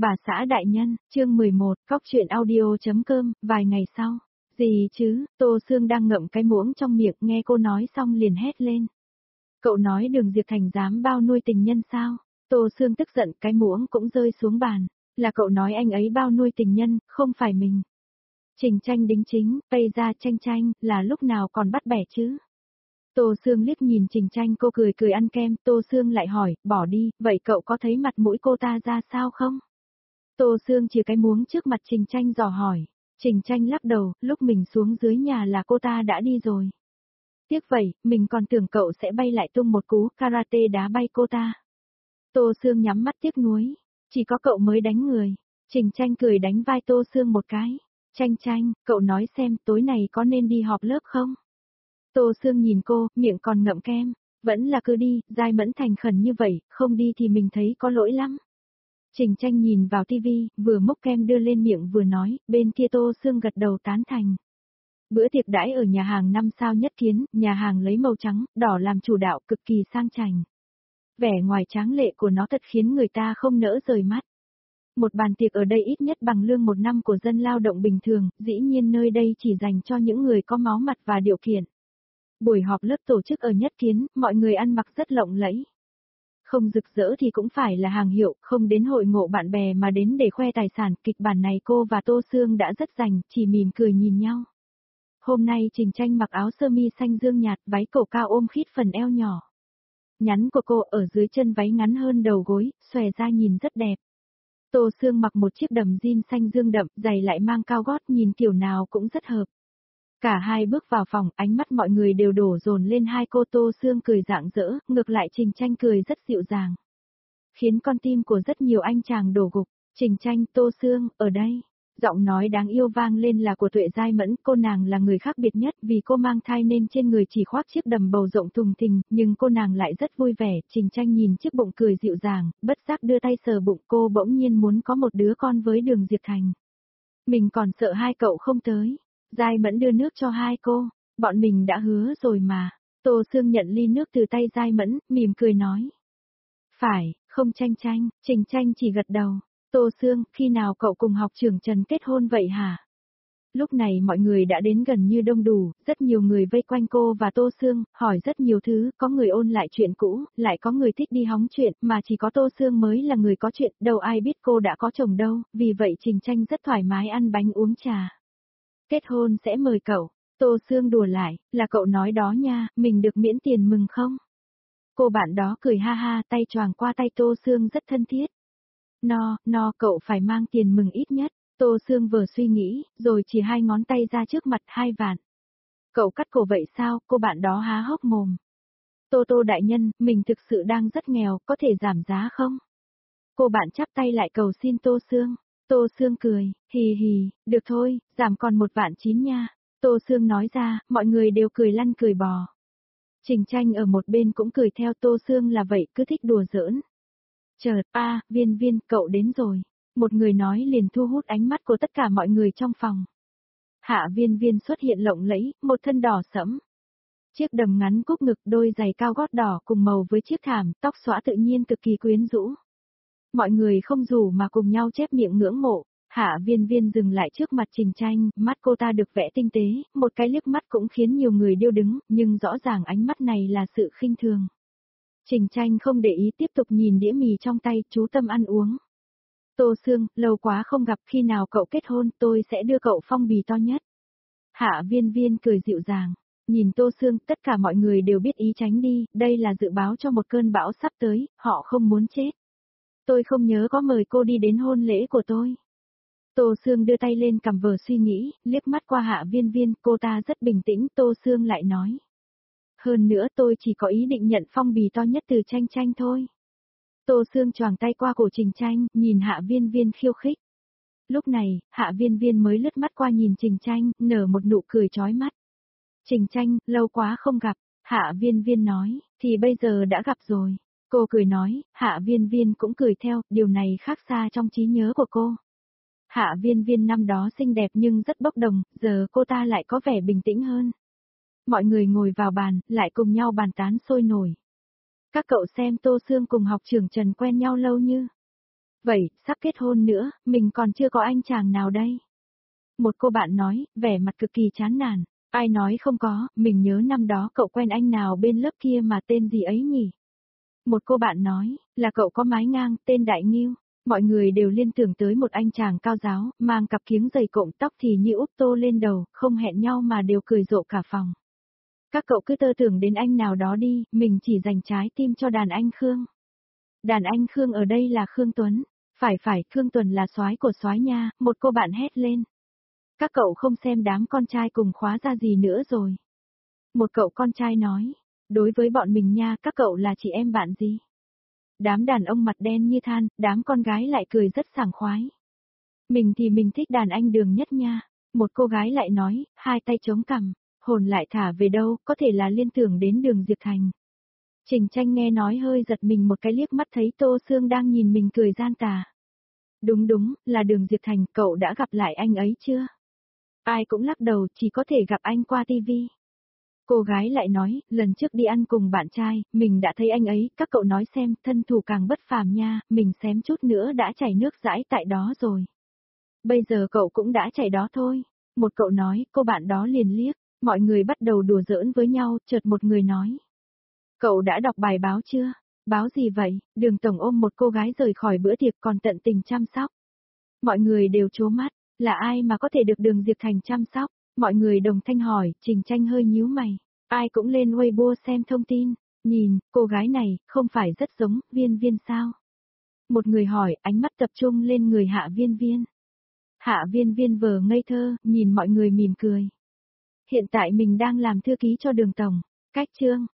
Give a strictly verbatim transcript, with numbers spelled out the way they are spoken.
Bà xã đại nhân, chương mười một, cóc truyện audio.com, vài ngày sau. Gì chứ, Tô Sương đang ngậm cái muỗng trong miệng nghe cô nói xong liền hét lên. Cậu nói Đường Diệp Thành dám bao nuôi tình nhân sao? Tô Sương tức giận cái muỗng cũng rơi xuống bàn. Là cậu nói anh ấy bao nuôi tình nhân, không phải mình. Trình Tranh đính chính, Tây ra Tranh Tranh, là lúc nào còn bắt bẻ chứ? Tô Sương liếc nhìn Trình Tranh cô cười cười ăn kem, Tô Sương lại hỏi, bỏ đi, vậy cậu có thấy mặt mũi cô ta ra sao không? Tô Sương chỉ cái muỗng trước mặt Trình Tranh dò hỏi. Trình Tranh lắc đầu, lúc mình xuống dưới nhà là cô ta đã đi rồi. Tiếc vậy, mình còn tưởng cậu sẽ bay lại tung một cú karate đá bay cô ta. Tô Sương nhắm mắt tiếc nuối. Chỉ có cậu mới đánh người. Trình Tranh cười đánh vai Tô Sương một cái. Tranh Tranh, cậu nói xem tối này có nên đi họp lớp không? Tô Sương nhìn cô, miệng còn ngậm kem. Vẫn là cứ đi, Giai Mẫn thành khẩn như vậy, không đi thì mình thấy có lỗi lắm. Trình Tranh nhìn vào tivi, vừa múc kem đưa lên miệng vừa nói, bên kia Tô Sương gật đầu tán thành. Bữa tiệc đãi ở nhà hàng năm sao Nhất Kiến, nhà hàng lấy màu trắng, đỏ làm chủ đạo cực kỳ sang chảnh. Vẻ ngoài tráng lệ của nó thật khiến người ta không nỡ rời mắt. Một bàn tiệc ở đây ít nhất bằng lương một năm của dân lao động bình thường, dĩ nhiên nơi đây chỉ dành cho những người có máu mặt và điều kiện. Buổi họp lớp tổ chức ở Nhất Kiến, mọi người ăn mặc rất lộng lẫy. Không rực rỡ thì cũng phải là hàng hiệu, không đến hội ngộ bạn bè mà đến để khoe tài sản. Kịch bản này cô và Tô Sương đã rất rành, chỉ mỉm cười nhìn nhau. Hôm nay Trình Tranh mặc áo sơ mi xanh dương nhạt, váy cổ cao ôm khít phần eo nhỏ. Nhắn của cô ở dưới chân váy ngắn hơn đầu gối, xòe ra nhìn rất đẹp. Tô Sương mặc một chiếc đầm jean xanh dương đậm, giày lại mang cao gót nhìn kiểu nào cũng rất hợp. Cả hai bước vào phòng, ánh mắt mọi người đều đổ dồn lên hai cô. Tô Sương cười rạng rỡ, ngược lại Trình Tranh cười rất dịu dàng. Khiến con tim của rất nhiều anh chàng đổ gục. Trình Tranh, Tô Sương, ở đây. Giọng nói đáng yêu vang lên là của Tuệ Giai Mẫn, cô nàng là người khác biệt nhất vì cô mang thai nên trên người chỉ khoác chiếc đầm bầu rộng thùng thình, nhưng cô nàng lại rất vui vẻ. Trình Tranh nhìn chiếc bụng cười dịu dàng, bất giác đưa tay sờ bụng, cô bỗng nhiên muốn có một đứa con với Đường Diệp Thành. Mình còn sợ hai cậu không tới. Giai Mẫn đưa nước cho hai cô, bọn mình đã hứa rồi mà. Tô Sương nhận ly nước từ tay Giai Mẫn, mỉm cười nói. Phải, không Tranh Tranh, Trình Tranh chỉ gật đầu. Tô Sương, khi nào cậu cùng học trưởng Trần kết hôn vậy hả? Lúc này mọi người đã đến gần như đông đủ, rất nhiều người vây quanh cô và Tô Sương, hỏi rất nhiều thứ, có người ôn lại chuyện cũ, lại có người thích đi hóng chuyện, mà chỉ có Tô Sương mới là người có chuyện, đâu ai biết cô đã có chồng đâu, vì vậy Trình Tranh rất thoải mái ăn bánh uống trà. Kết hôn sẽ mời cậu. Tô Sương đùa lại, là cậu nói đó nha, mình được miễn tiền mừng không? Cô bạn đó cười ha ha, tay choàng qua tay Tô Sương rất thân thiết. No, no, cậu phải mang tiền mừng ít nhất. Tô Sương vừa suy nghĩ, rồi chỉ hai ngón tay ra trước mặt hai vạn. Cậu cắt cổ vậy sao? Cô bạn đó há hốc mồm. Tô Tô đại nhân, mình thực sự đang rất nghèo, có thể giảm giá không? Cô bạn chắp tay lại cầu xin Tô Sương. Tô Sương cười, hì hì, được thôi, giảm còn một vạn chín nha. Tô Sương nói ra, mọi người đều cười lăn cười bò. Trình Tranh ở một bên cũng cười theo. Tô Sương là vậy, cứ thích đùa giỡn. Chợt, a, Viên Viên, cậu đến rồi. Một người nói liền thu hút ánh mắt của tất cả mọi người trong phòng. Hạ Viên Viên xuất hiện lộng lẫy, một thân đỏ sẫm. Chiếc đầm ngắn cúc ngực, đôi giày cao gót đỏ cùng màu với chiếc thảm, tóc xõa tự nhiên cực kỳ quyến rũ. Mọi người không rủ mà cùng nhau chép miệng ngưỡng mộ. Hạ Viên Viên dừng lại trước mặt Trình Tranh, mắt cô ta được vẽ tinh tế, một cái liếc mắt cũng khiến nhiều người điêu đứng, nhưng rõ ràng ánh mắt này là sự khinh thường. Trình Tranh không để ý tiếp tục nhìn đĩa mì trong tay, chú tâm ăn uống. Tô Sương, lâu quá không gặp, khi nào cậu kết hôn, tôi sẽ đưa cậu phong bì to nhất. Hạ Viên Viên cười dịu dàng. Nhìn Tô Sương, tất cả mọi người đều biết ý tránh đi, đây là dự báo cho một cơn bão sắp tới, họ không muốn chết. Tôi không nhớ có mời cô đi đến hôn lễ của tôi. Tô Sương đưa tay lên cầm vờ suy nghĩ, liếc mắt qua Hạ Viên Viên, cô ta rất bình tĩnh. Tô Sương lại nói. Hơn nữa tôi chỉ có ý định nhận phong bì to nhất từ Tranh Tranh thôi. Tô Sương choàng tay qua cổ Trình Tranh, nhìn Hạ Viên Viên khiêu khích. Lúc này, Hạ Viên Viên mới lướt mắt qua nhìn Trình Tranh, nở một nụ cười chói mắt. Trình Tranh, lâu quá không gặp. Hạ Viên Viên nói, thì bây giờ đã gặp rồi. Cô cười nói, Hạ Viên Viên cũng cười theo, điều này khác xa trong trí nhớ của cô. Hạ Viên Viên năm đó xinh đẹp nhưng rất bốc đồng, giờ cô ta lại có vẻ bình tĩnh hơn. Mọi người ngồi vào bàn, lại cùng nhau bàn tán sôi nổi. Các cậu xem Tô Sương cùng học trưởng Trần quen nhau lâu như. Vậy, sắp kết hôn nữa, mình còn chưa có anh chàng nào đây? Một cô bạn nói, vẻ mặt cực kỳ chán nản. Ai nói không có, mình nhớ năm đó cậu quen anh nào bên lớp kia mà tên gì ấy nhỉ? Một cô bạn nói, là cậu có mái ngang, tên Đại Nghiêu. Mọi người đều liên tưởng tới một anh chàng cao giáo, mang cặp kiếng dày cộm tóc thì như úp tô lên đầu, không hẹn nhau mà đều cười rộ cả phòng. Các cậu cứ tơ tưởng đến anh nào đó đi, mình chỉ dành trái tim cho đàn anh Khương. Đàn anh Khương ở đây là Khương Tuấn. Phải phải, Khương Tuấn là soái của soái nha, một cô bạn hét lên. Các cậu không xem đám con trai cùng khóa ra gì nữa rồi. Một cậu con trai nói, đối với bọn mình nha, các cậu là chị em bạn gì? Đám đàn ông mặt đen như than, đám con gái lại cười rất sảng khoái. Mình thì mình thích đàn anh Đường nhất nha. Một cô gái lại nói, hai tay chống cằm, hồn lại thả về đâu, có thể là liên tưởng đến Đường Diệp Thành. Trình Tranh nghe nói hơi giật mình một cái, liếc mắt thấy Tô Sương đang nhìn mình cười gian tà. Đúng đúng, là Đường Diệp Thành, cậu đã gặp lại anh ấy chưa? Ai cũng lắc đầu, chỉ có thể gặp anh qua tivi. Cô gái lại nói, lần trước đi ăn cùng bạn trai, mình đã thấy anh ấy, các cậu nói xem, thân thủ càng bất phàm nha, mình xém chút nữa đã chảy nước dãi tại đó rồi. Bây giờ cậu cũng đã chảy đó thôi. Một cậu nói, cô bạn đó liền liếc, mọi người bắt đầu đùa giỡn với nhau, chợt một người nói. Cậu đã đọc bài báo chưa? Báo gì vậy? Đường Tổng ôm một cô gái rời khỏi bữa tiệc còn tận tình chăm sóc. Mọi người đều trố mắt, là ai mà có thể được Đường Diệp Thành chăm sóc? Mọi người đồng thanh hỏi, Trình Tranh hơi nhíu mày. Ai cũng lên Weibo xem thông tin. Nhìn, cô gái này, không phải rất giống Viên Viên sao? Một người hỏi, ánh mắt tập trung lên người Hạ Viên Viên. Hạ Viên Viên vờ ngây thơ, nhìn mọi người mỉm cười. Hiện tại mình đang làm thư ký cho Đường Tổng. Cách chương.